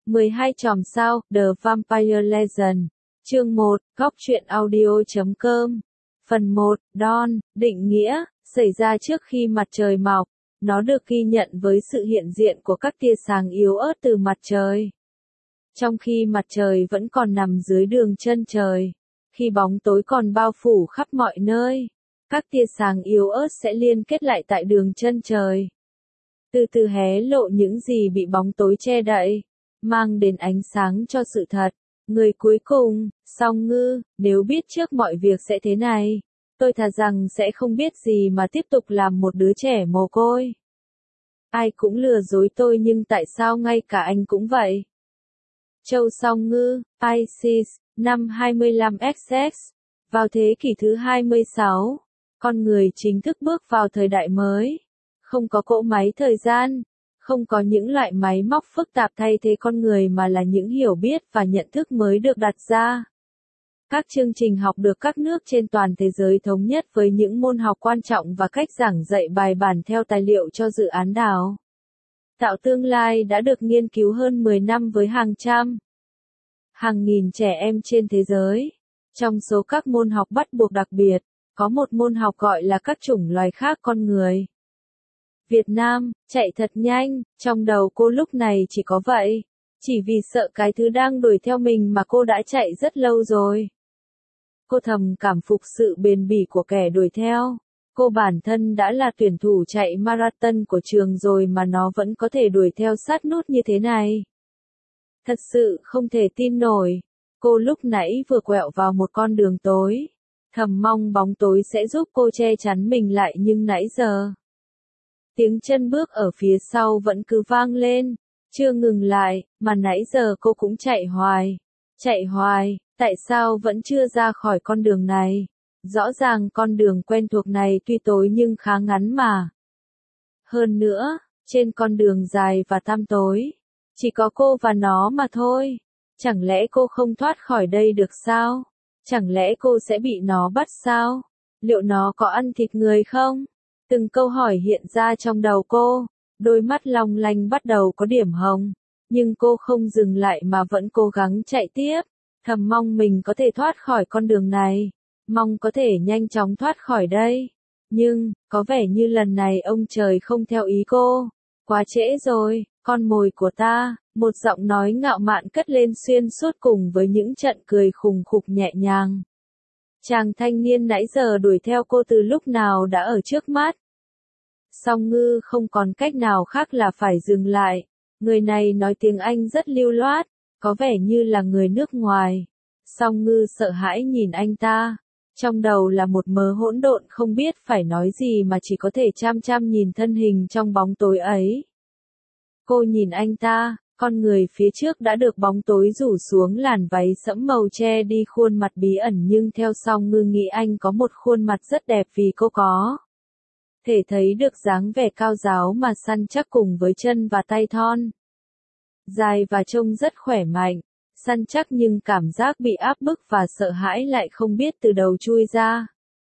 12 chòm sao, The Vampire Legend. Chương 1, góc truyện audio.com. Phần 1, Dawn, định nghĩa, xảy ra trước khi mặt trời mọc. Nó được ghi nhận với sự hiện diện của các tia sáng yếu ớt từ mặt trời. Trong khi mặt trời vẫn còn nằm dưới đường chân trời, khi bóng tối còn bao phủ khắp mọi nơi, các tia sáng yếu ớt sẽ liên kết lại tại đường chân trời. Từ từ hé lộ những gì bị bóng tối che đậy, mang đến ánh sáng cho sự thật. Người cuối cùng, Song Ngư, nếu biết trước mọi việc sẽ thế này, tôi thà rằng sẽ không biết gì mà tiếp tục làm một đứa trẻ mồ côi. Ai cũng lừa dối tôi nhưng tại sao ngay cả anh cũng vậy? Châu Song Ngư, Isis, năm 25XX. Vào thế kỷ thứ 26, con người chính thức bước vào thời đại mới. Không có cỗ máy thời gian, không có những loại máy móc phức tạp thay thế con người mà là những hiểu biết và nhận thức mới được đặt ra. Các chương trình học được các nước trên toàn thế giới thống nhất với những môn học quan trọng và cách giảng dạy bài bản theo tài liệu cho dự án đào tạo tương lai đã được nghiên cứu hơn 10 năm với hàng trăm, hàng nghìn trẻ em trên thế giới. Trong số các môn học bắt buộc đặc biệt, có một môn học gọi là các chủng loài khác con người. Việt Nam, chạy thật nhanh, trong đầu cô lúc này chỉ có vậy. Chỉ vì sợ cái thứ đang đuổi theo mình mà cô đã chạy rất lâu rồi. Cô thầm cảm phục sự bền bỉ của kẻ đuổi theo. Cô bản thân đã là tuyển thủ chạy marathon của trường rồi mà nó vẫn có thể đuổi theo sát nút như thế này. Thật sự không thể tin nổi. Cô lúc nãy vừa quẹo vào một con đường tối. Thầm mong bóng tối sẽ giúp cô che chắn mình lại nhưng nãy giờ, tiếng chân bước ở phía sau vẫn cứ vang lên, chưa ngừng lại, mà nãy giờ cô cũng chạy hoài, tại sao vẫn chưa ra khỏi con đường này? Rõ ràng con đường quen thuộc này tuy tối nhưng khá ngắn mà. Hơn nữa, trên con đường dài và tăm tối, chỉ có cô và nó mà thôi. Chẳng lẽ cô không thoát khỏi đây được sao? Chẳng lẽ cô sẽ bị nó bắt sao? Liệu nó có ăn thịt người không? Từng câu hỏi hiện ra trong đầu cô, đôi mắt long lanh bắt đầu có điểm hồng, nhưng cô không dừng lại mà vẫn cố gắng chạy tiếp, thầm mong mình có thể thoát khỏi con đường này, mong có thể nhanh chóng thoát khỏi đây. Nhưng, có vẻ như lần này ông trời không theo ý cô, quá trễ rồi, con mồi của ta, một giọng nói ngạo mạn cất lên xuyên suốt cùng với những trận cười khùng khục nhẹ nhàng. Chàng thanh niên nãy giờ đuổi theo cô từ lúc nào đã ở trước mắt. Song Ngư không còn cách nào khác là phải dừng lại. Người này nói tiếng Anh rất lưu loát, có vẻ như là người nước ngoài. Song Ngư sợ hãi nhìn anh ta. Trong đầu là một mớ hỗn độn không biết phải nói gì mà chỉ có thể chăm chăm nhìn thân hình trong bóng tối ấy. Cô nhìn anh ta, con người phía trước đã được bóng tối rủ xuống làn váy sẫm màu che đi khuôn mặt bí ẩn nhưng theo Song Ngư nghĩ anh có một khuôn mặt rất đẹp vì cô có thể thấy được dáng vẻ cao ráo mà săn chắc cùng với chân và tay thon dài và trông rất khỏe mạnh, săn chắc nhưng cảm giác bị áp bức và sợ hãi lại không biết từ đầu chui ra.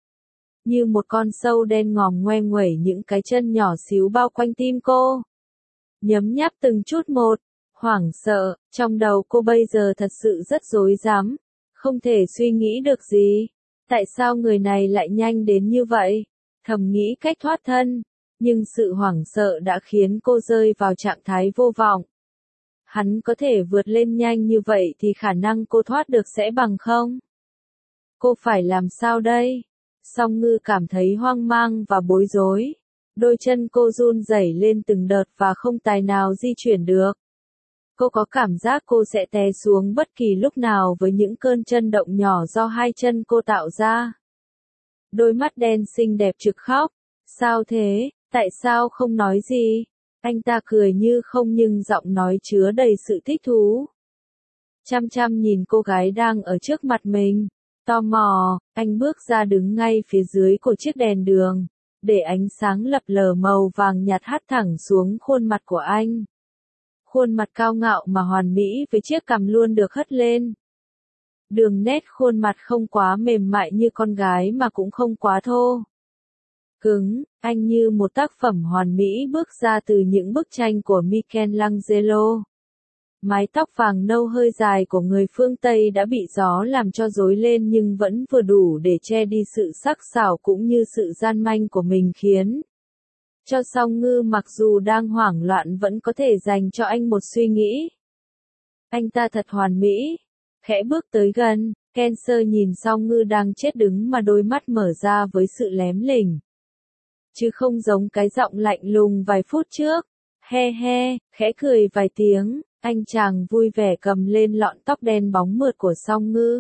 Như một con sâu đen ngòm ngoe nguẩy những cái chân nhỏ xíu bao quanh tim cô. Nhấm nháp từng chút một, hoảng sợ, trong đầu cô bây giờ thật sự rất rối rắm, không thể suy nghĩ được gì. Tại sao người này lại nhanh đến như vậy? Thầm nghĩ cách thoát thân, nhưng sự hoảng sợ đã khiến cô rơi vào trạng thái vô vọng. Hắn có thể vượt lên nhanh như vậy thì khả năng cô thoát được sẽ bằng không? Cô phải làm sao đây? Song Ngư cảm thấy hoang mang và bối rối. Đôi chân cô run rẩy lên từng đợt và không tài nào di chuyển được. Cô có cảm giác cô sẽ té xuống bất kỳ lúc nào với những cơn chân động nhỏ do hai chân cô tạo ra. Đôi mắt đen xinh đẹp trực khóc. Sao thế? Tại sao không nói gì? Anh ta cười như không nhưng giọng nói chứa đầy sự thích thú. Chăm chăm nhìn cô gái đang ở trước mặt mình. Tò mò, anh bước ra đứng ngay phía dưới của chiếc đèn đường, để ánh sáng lập lờ màu vàng nhạt hắt thẳng xuống khuôn mặt của anh. Khuôn mặt cao ngạo mà hoàn mỹ với chiếc cằm luôn được hất lên. Đường nét khuôn mặt không quá mềm mại như con gái mà cũng không quá thô cứng, anh như một tác phẩm hoàn mỹ bước ra từ những bức tranh của Michelangelo. Mái tóc vàng nâu hơi dài của người phương Tây đã bị gió làm cho rối lên nhưng vẫn vừa đủ để che đi sự sắc sảo cũng như sự gian manh của mình khiến cho Song Ngư mặc dù đang hoảng loạn vẫn có thể dành cho anh một suy nghĩ. Anh ta thật hoàn mỹ. Khẽ bước tới gần, Cancer nhìn Song Ngư đang chết đứng mà đôi mắt mở ra với sự lém lỉnh. Chứ không giống cái giọng lạnh lùng vài phút trước. He he, khẽ cười vài tiếng, anh chàng vui vẻ cầm lên lọn tóc đen bóng mượt của Song Ngư.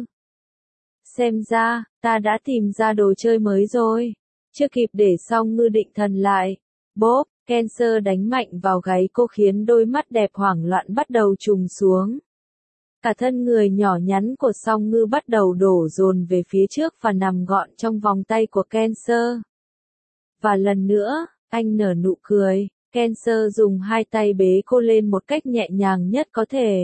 Xem ra, ta đã tìm ra đồ chơi mới rồi. Chưa kịp để Song Ngư định thần lại. Bốp, Cancer đánh mạnh vào gáy cô khiến đôi mắt đẹp hoảng loạn bắt đầu trùng xuống. Cả thân người nhỏ nhắn của Song Ngư bắt đầu đổ dồn về phía trước và nằm gọn trong vòng tay của Cancer. Và lần nữa, anh nở nụ cười. Cancer dùng hai tay bế cô lên một cách nhẹ nhàng nhất có thể.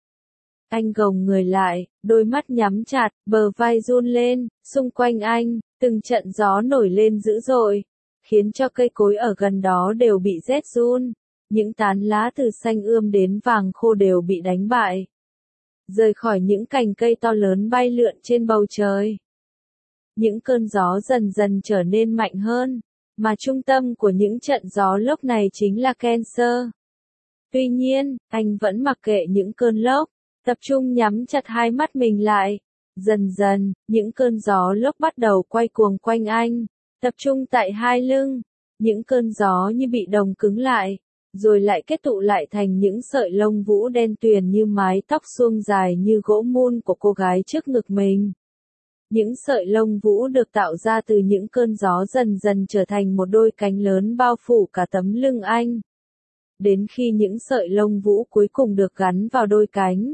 Anh gồng người lại, đôi mắt nhắm chặt, bờ vai run lên, xung quanh anh, từng trận gió nổi lên dữ dội, khiến cho cây cối ở gần đó đều bị rét run. Những tán lá từ xanh ươm đến vàng khô đều bị đánh bại. Rời khỏi những cành cây to lớn bay lượn trên bầu trời. Những cơn gió dần dần trở nên mạnh hơn. Mà trung tâm của những trận gió lốc này chính là Cancer. Tuy nhiên, anh vẫn mặc kệ những cơn lốc, tập trung nhắm chặt hai mắt mình lại. Dần dần, những cơn gió lốc bắt đầu quay cuồng quanh anh, tập trung tại hai lưng. Những cơn gió như bị đồng cứng lại, rồi lại kết tụ lại thành những sợi lông vũ đen tuyền như mái tóc suông dài như gỗ mun của cô gái trước ngực mình. Những sợi lông vũ được tạo ra từ những cơn gió dần dần trở thành một đôi cánh lớn bao phủ cả tấm lưng anh. Đến khi những sợi lông vũ cuối cùng được gắn vào đôi cánh.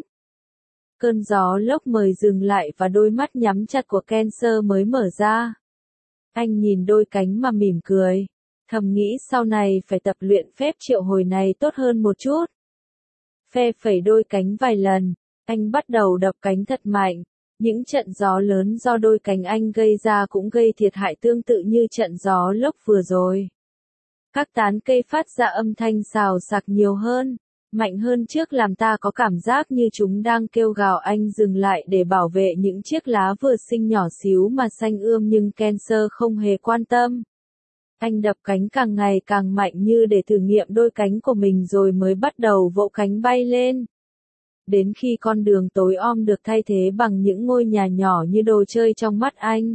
Cơn gió lốc mời dừng lại và đôi mắt nhắm chặt của Cancer mới mở ra. Anh nhìn đôi cánh mà mỉm cười. Thầm nghĩ sau này phải tập luyện phép triệu hồi này tốt hơn một chút. Phe phẩy đôi cánh vài lần, anh bắt đầu đập cánh thật mạnh. Những trận gió lớn do đôi cánh anh gây ra cũng gây thiệt hại tương tự như trận gió lốc vừa rồi. Các tán cây phát ra âm thanh xào xạc nhiều hơn, mạnh hơn trước làm ta có cảm giác như chúng đang kêu gào anh dừng lại để bảo vệ những chiếc lá vừa xinh nhỏ xíu mà xanh ươm nhưng Cancer không hề quan tâm. Anh đập cánh càng ngày càng mạnh như để thử nghiệm đôi cánh của mình rồi mới bắt đầu vỗ cánh bay lên. Đến khi con đường tối om được thay thế bằng những ngôi nhà nhỏ như đồ chơi trong mắt anh.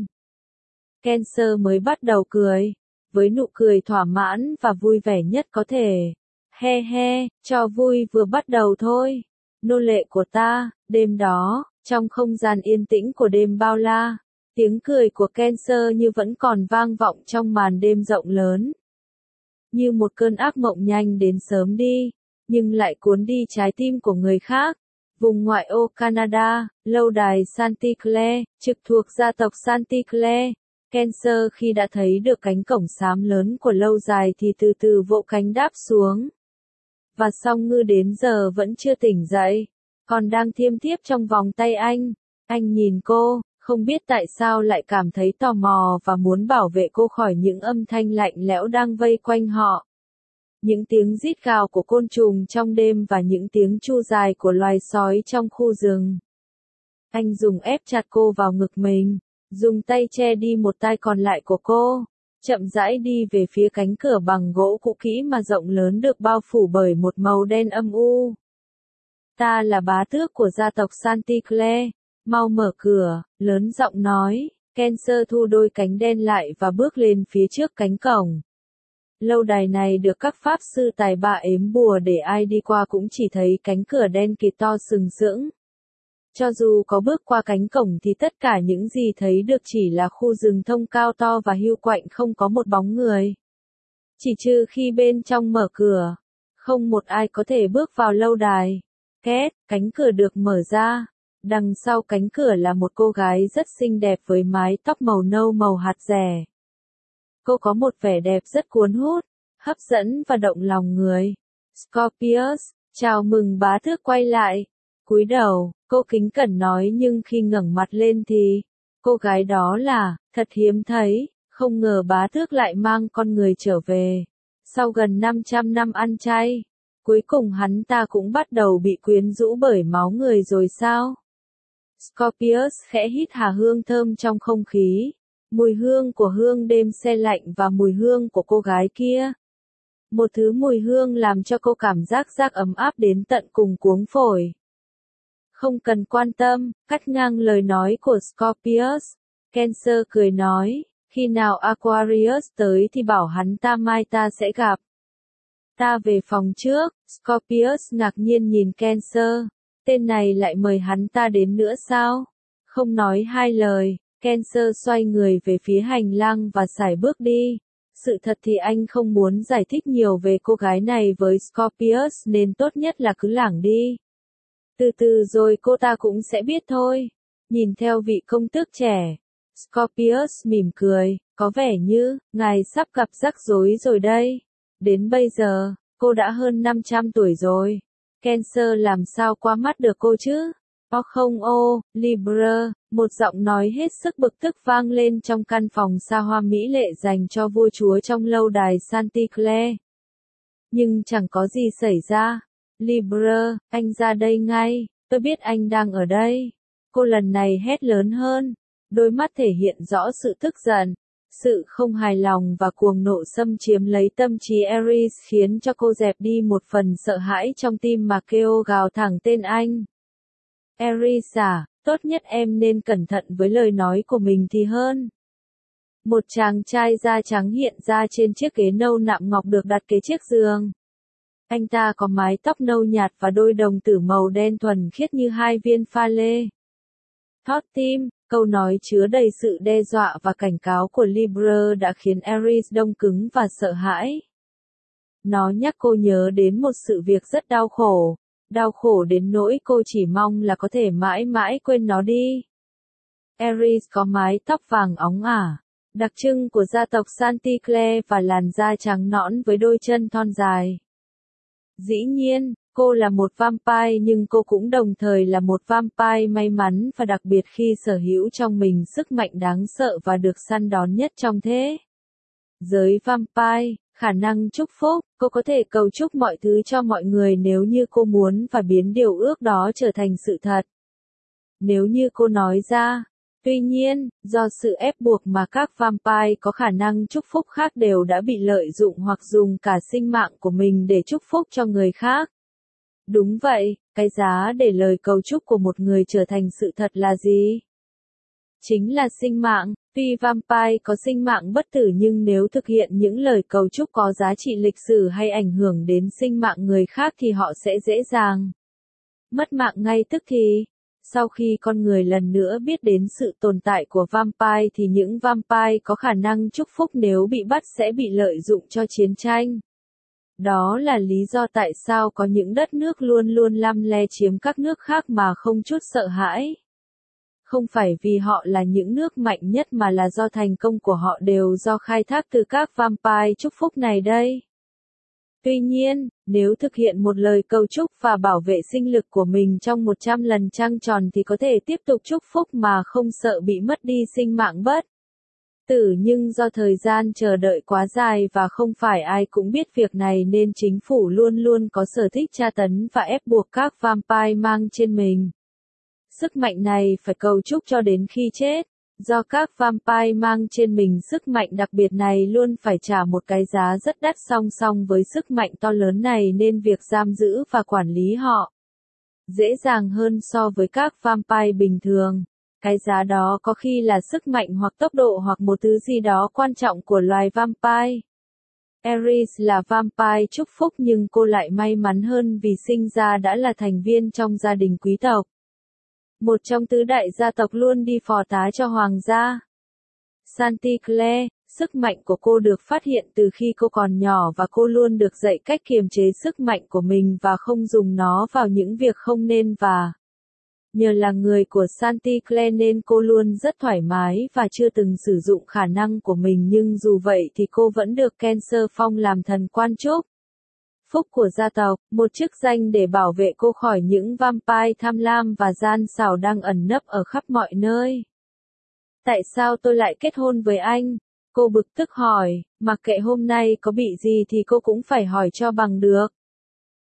Cancer mới bắt đầu cười, với nụ cười thỏa mãn và vui vẻ nhất có thể. He he, trò vui vừa bắt đầu thôi. Nô lệ của ta, đêm đó, trong không gian yên tĩnh của đêm bao la, tiếng cười của Cancer như vẫn còn vang vọng trong màn đêm rộng lớn. Như một cơn ác mộng nhanh đến sớm đi, nhưng lại cuốn đi trái tim của người khác. Vùng ngoại ô Canada, lâu đài Santa Claire, trực thuộc gia tộc Santa Claire. Cancer khi đã thấy được cánh cổng xám lớn của lâu dài thì từ từ vỗ cánh đáp xuống. Và Song Ngư đến giờ vẫn chưa tỉnh dậy, còn đang thiêm thiếp trong vòng tay anh. Anh nhìn cô, không biết tại sao lại cảm thấy tò mò và muốn bảo vệ cô khỏi những âm thanh lạnh lẽo đang vây quanh họ. Những tiếng rít gào của côn trùng trong đêm và những tiếng tru dài của loài sói trong khu rừng. Anh dùng ép chặt cô vào ngực mình, dùng tay che đi một tai còn lại của cô, chậm rãi đi về phía cánh cửa bằng gỗ cũ kỹ mà rộng lớn được bao phủ bởi một màu đen âm u. Ta là bá tước của gia tộc Santa Claire, mau mở cửa, lớn giọng nói. Cancer thu đôi cánh đen lại và bước lên phía trước cánh cổng. Lâu đài này được các pháp sư tài ba ếm bùa để ai đi qua cũng chỉ thấy cánh cửa đen kịt to sừng sững. Cho dù có bước qua cánh cổng thì tất cả những gì thấy được chỉ là khu rừng thông cao to và hiu quạnh không có một bóng người. Chỉ trừ khi bên trong mở cửa, không một ai có thể bước vào lâu đài. Két, cánh cửa được mở ra. Đằng sau cánh cửa là một cô gái rất xinh đẹp với mái tóc màu nâu màu hạt dẻ. Cô có một vẻ đẹp rất cuốn hút, hấp dẫn và động lòng người. Scorpius, chào mừng bá tước quay lại. Cúi đầu, cô kính cẩn nói nhưng khi ngẩng mặt lên thì, cô gái đó là, thật hiếm thấy, không ngờ bá tước lại mang con người trở về. Sau gần 500 năm ăn chay, Cuối cùng hắn ta cũng bắt đầu bị quyến rũ bởi máu người rồi sao? Scorpius khẽ hít hà hương thơm trong không khí. Mùi hương của hương đêm se lạnh và mùi hương của cô gái kia. Một thứ mùi hương làm cho cô cảm giác ấm áp đến tận cùng cuống phổi. Không cần quan tâm, cắt ngang lời nói của Scorpius. Cancer cười nói, khi nào Aquarius tới thì bảo hắn ta mai ta sẽ gặp. Ta về phòng trước, Scorpius ngạc nhiên nhìn Cancer. Tên này lại mời hắn ta đến nữa sao? Không nói hai lời, Cancer xoay người về phía hành lang và sải bước đi. Sự thật thì anh không muốn giải thích nhiều về cô gái này với Scorpius nên tốt nhất là cứ lảng đi. Từ từ rồi cô ta cũng sẽ biết thôi. Nhìn theo vị công tước trẻ, Scorpius mỉm cười, có vẻ như, ngài sắp gặp rắc rối rồi đây. Đến bây giờ, cô đã hơn 500 tuổi rồi. Cancer làm sao qua mắt được cô chứ? Không Libra, một giọng nói hết sức bực tức vang lên trong căn phòng xa hoa mỹ lệ dành cho vua chúa trong lâu đài Chanticleer. Nhưng chẳng có gì xảy ra. Libra, anh ra đây ngay, tôi biết anh đang ở đây. Cô lần này hét lớn hơn, đôi mắt thể hiện rõ sự tức giận, sự không hài lòng và cuồng nộ xâm chiếm lấy tâm trí Ares khiến cho cô dẹp đi một phần sợ hãi trong tim mà kêu gào thẳng tên anh. Ares à, tốt nhất em nên cẩn thận với lời nói của mình thì hơn. Một chàng trai da trắng hiện ra trên chiếc ghế nâu nạm ngọc được đặt kế chiếc giường. Anh ta có mái tóc nâu nhạt và đôi đồng tử màu đen thuần khiết như hai viên pha lê. Thót tim, câu nói chứa đầy sự đe dọa và cảnh cáo của Libra đã khiến Ares đông cứng và sợ hãi. Nó nhắc cô nhớ đến một sự việc rất đau khổ đến nỗi cô chỉ mong là có thể mãi mãi quên nó đi. Ares có mái tóc vàng óng ả, đặc trưng của gia tộc Chanticleer và làn da trắng nõn với đôi chân thon dài. Dĩ nhiên, cô là một vampire nhưng cô cũng đồng thời là một vampire may mắn và đặc biệt khi sở hữu trong mình sức mạnh đáng sợ và được săn đón nhất trong thế giới vampire, khả năng chúc phúc, cô có thể cầu chúc mọi thứ cho mọi người nếu như cô muốn và biến điều ước đó trở thành sự thật. Nếu như cô nói ra. Tuy nhiên, do sự ép buộc mà các vampire có khả năng chúc phúc khác đều đã bị lợi dụng hoặc dùng cả sinh mạng của mình để chúc phúc cho người khác. Đúng vậy, cái giá để lời cầu chúc của một người trở thành sự thật là gì? Chính là sinh mạng. Tuy vampire có sinh mạng bất tử nhưng nếu thực hiện những lời cầu chúc có giá trị lịch sử hay ảnh hưởng đến sinh mạng người khác thì họ sẽ dễ dàng mất mạng ngay tức thì. Sau khi con người lần nữa biết đến sự tồn tại của vampire thì những vampire có khả năng chúc phúc nếu bị bắt sẽ bị lợi dụng cho chiến tranh. Đó là lý do tại sao có những đất nước luôn luôn lăm le chiếm các nước khác mà không chút sợ hãi. Không phải vì họ là những nước mạnh nhất mà là do thành công của họ đều do khai thác từ các vampire chúc phúc này đây. Tuy nhiên, nếu thực hiện một lời cầu chúc và bảo vệ sinh lực của mình trong 100 lần trăng tròn thì có thể tiếp tục chúc phúc mà không sợ bị mất đi sinh mạng bất tử, nhưng do thời gian chờ đợi quá dài và không phải ai cũng biết việc này nên chính phủ luôn luôn có sở thích tra tấn và ép buộc các vampire mang trên mình sức mạnh này phải cầu chúc cho đến khi chết. Do các vampire mang trên mình sức mạnh đặc biệt này luôn phải trả một cái giá rất đắt song song với sức mạnh to lớn này nên việc giam giữ và quản lý họ dễ dàng hơn so với các vampire bình thường. Cái giá đó có khi là sức mạnh hoặc tốc độ hoặc một thứ gì đó quan trọng của loài vampire. Ares là vampire chúc phúc nhưng cô lại may mắn hơn vì sinh ra đã là thành viên trong gia đình quý tộc. Một trong tứ đại gia tộc luôn đi phò tá cho hoàng gia. Chanticleer, sức mạnh của cô được phát hiện từ khi cô còn nhỏ và cô luôn được dạy cách kiềm chế sức mạnh của mình và không dùng nó vào những việc không nên và nhờ là người của Chanticleer nên cô luôn rất thoải mái và chưa từng sử dụng khả năng của mình nhưng dù vậy thì cô vẫn được Cancer phong làm thần quan chúc phúc của gia tộc, một chức danh để bảo vệ cô khỏi những vampire tham lam và gian xảo đang ẩn nấp ở khắp mọi nơi. Tại sao tôi lại kết hôn với anh? Cô bực tức hỏi, mặc kệ hôm nay có bị gì thì cô cũng phải hỏi cho bằng được.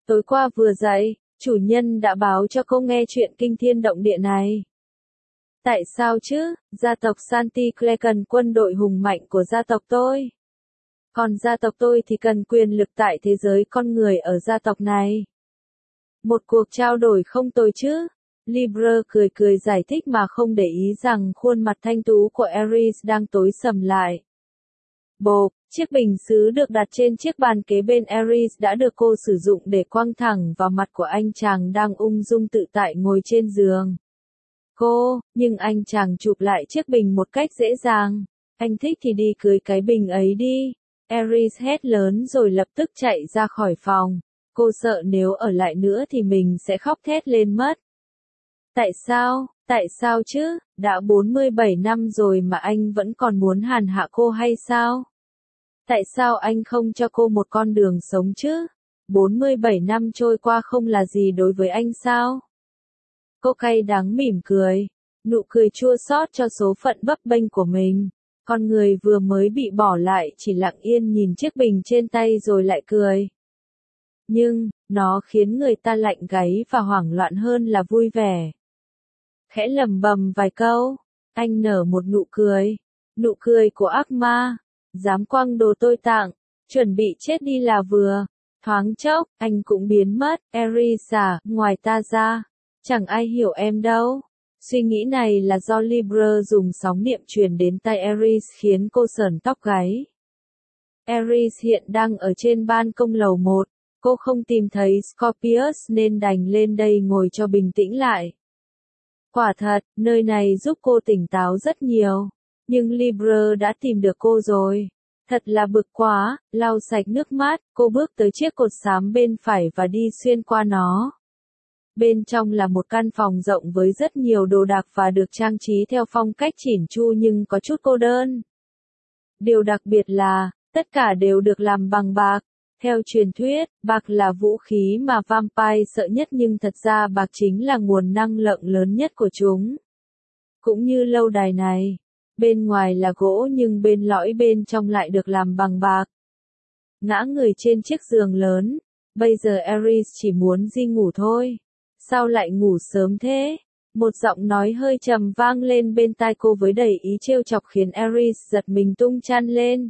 Tối qua vừa dậy, chủ nhân đã báo cho cô nghe chuyện kinh thiên động địa này. Tại sao chứ? Gia tộc Santicre cần quân đội hùng mạnh của gia tộc tôi. Còn gia tộc tôi thì cần quyền lực tại thế giới con người ở gia tộc này. Một cuộc trao đổi không tồi chứ? Libre cười cười giải thích mà không để ý rằng khuôn mặt thanh tú của Ares đang tối sầm lại. Bộp, chiếc bình sứ được đặt trên chiếc bàn kế bên Ares đã được cô sử dụng để quăng thẳng vào mặt của anh chàng đang ung dung tự tại ngồi trên giường. Nhưng anh chàng chụp lại chiếc bình một cách dễ dàng. Anh thích thì đi cưới cái bình ấy đi. Ares hét lớn rồi lập tức chạy ra khỏi phòng. Cô sợ nếu ở lại nữa thì mình sẽ khóc thét lên mất. Tại sao chứ? Đã 47 năm rồi mà anh vẫn còn muốn hàn hạ cô hay sao? Tại sao anh không cho cô một con đường sống chứ? 47 năm trôi qua không là gì đối với anh sao? Cô cay đắng mỉm cười, nụ cười chua xót cho số phận bấp bênh của mình. Con người vừa mới bị bỏ lại chỉ lặng yên nhìn chiếc bình trên tay rồi lại cười. Nhưng, nó khiến người ta lạnh gáy và hoảng loạn hơn là vui vẻ. Khẽ lẩm bẩm vài câu, anh nở một nụ cười của ác ma, dám quăng đồ tôi tặng, chuẩn bị chết đi là vừa. Thoáng chốc, anh cũng biến mất. Ares à, ngoài ta ra, chẳng ai hiểu em đâu. Suy nghĩ này là do Libre dùng sóng niệm truyền đến tai Ares khiến cô sởn tóc gáy. Ares hiện đang ở trên ban công lầu 1, cô không tìm thấy Scorpius nên đành lên đây ngồi cho bình tĩnh lại. Quả thật, nơi này giúp cô tỉnh táo rất nhiều, nhưng Libre đã tìm được cô rồi. Thật là bực quá, lau sạch nước mắt, cô bước tới chiếc cột xám bên phải và đi xuyên qua nó. Bên trong là một căn phòng rộng với rất nhiều đồ đạc và được trang trí theo phong cách chỉn chu nhưng có chút cô đơn. Điều đặc biệt là, tất cả đều được làm bằng bạc. Theo truyền thuyết, bạc là vũ khí mà vampire sợ nhất nhưng thật ra bạc chính là nguồn năng lượng lớn nhất của chúng. Cũng như lâu đài này, bên ngoài là gỗ nhưng bên lõi bên trong lại được làm bằng bạc. Ngã người trên chiếc giường lớn, bây giờ Ares chỉ muốn đi ngủ thôi. Sao lại ngủ sớm thế? Một giọng nói hơi trầm vang lên bên tai cô với đầy ý trêu chọc khiến Ares giật mình tung chăn lên.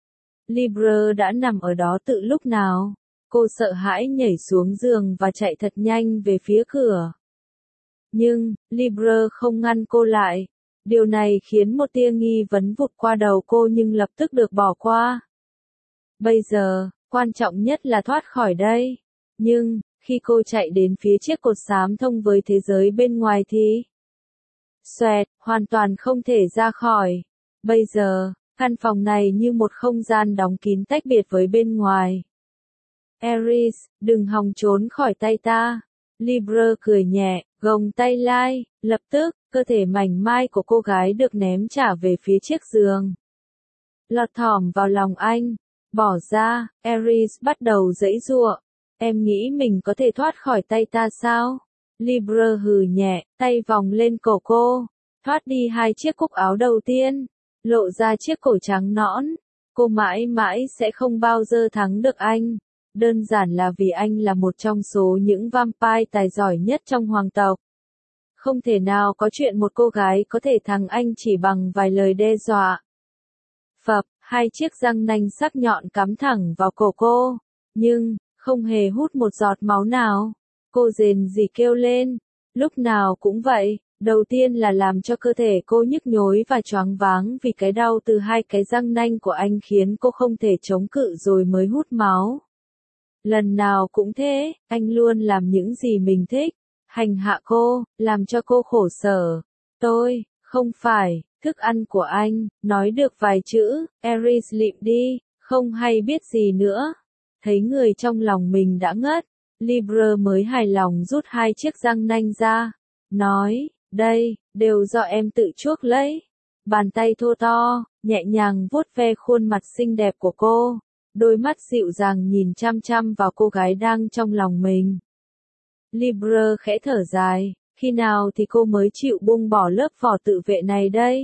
Libre đã nằm ở đó từ lúc nào? Cô sợ hãi nhảy xuống giường và chạy thật nhanh về phía cửa. Nhưng, Libre không ngăn cô lại. Điều này khiến một tia nghi vấn vụt qua đầu cô nhưng lập tức được bỏ qua. Bây giờ, quan trọng nhất là thoát khỏi đây. Nhưng, khi cô chạy đến phía chiếc cột xám thông với thế giới bên ngoài thì... Xoẹt, hoàn toàn không thể ra khỏi. Bây giờ, căn phòng này như một không gian đóng kín tách biệt với bên ngoài. Ares, đừng hòng trốn khỏi tay ta. Libre cười nhẹ, gồng tay lai, lập tức, cơ thể mảnh mai của cô gái được ném trả về phía chiếc giường. Lọt thỏm vào lòng anh, bỏ ra, Ares bắt đầu giãy giụa. Em nghĩ mình có thể thoát khỏi tay ta sao? Libre hừ nhẹ, tay vòng lên cổ cô, thoát đi hai chiếc cúc áo đầu tiên, lộ ra chiếc cổ trắng nõn. Cô mãi mãi sẽ không bao giờ thắng được anh. Đơn giản là vì anh là một trong số những vampire tài giỏi nhất trong hoàng tộc. Không thể nào có chuyện một cô gái có thể thắng anh chỉ bằng vài lời đe dọa. Phập, hai chiếc răng nanh sắc nhọn cắm thẳng vào cổ cô, nhưng không hề hút một giọt máu nào. Cô rền rỉ kêu lên, lúc nào cũng vậy, đầu tiên là làm cho cơ thể cô nhức nhối và choáng váng vì cái đau từ hai cái răng nanh của anh khiến cô không thể chống cự rồi mới hút máu. Lần nào cũng thế, anh luôn làm những gì mình thích, hành hạ cô, làm cho cô khổ sở. Tôi, không phải, thức ăn của anh, nói được vài chữ, Ares lịm đi, không hay biết gì nữa. Thấy người trong lòng mình đã ngất, Libre mới hài lòng rút hai chiếc răng nanh ra, nói, đây, đều do em tự chuốc lấy. Bàn tay thô to, nhẹ nhàng vuốt ve khuôn mặt xinh đẹp của cô, đôi mắt dịu dàng nhìn chăm chăm vào cô gái đang trong lòng mình. Libre khẽ thở dài, khi nào thì cô mới chịu buông bỏ lớp vỏ tự vệ này đây?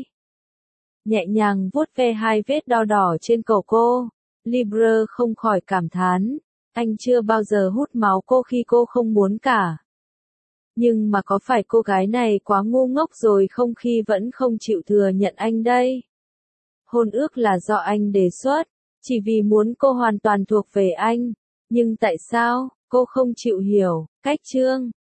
Nhẹ nhàng vuốt ve hai vết đo đỏ trên cổ cô, Libre không khỏi cảm thán, Anh chưa bao giờ hút máu cô khi cô không muốn cả. Nhưng mà có phải cô gái này quá ngu ngốc rồi không khi vẫn không chịu thừa nhận anh đây? Hôn ước là do anh đề xuất, chỉ vì muốn cô hoàn toàn thuộc về anh. Nhưng tại sao, cô không chịu hiểu, cách Chương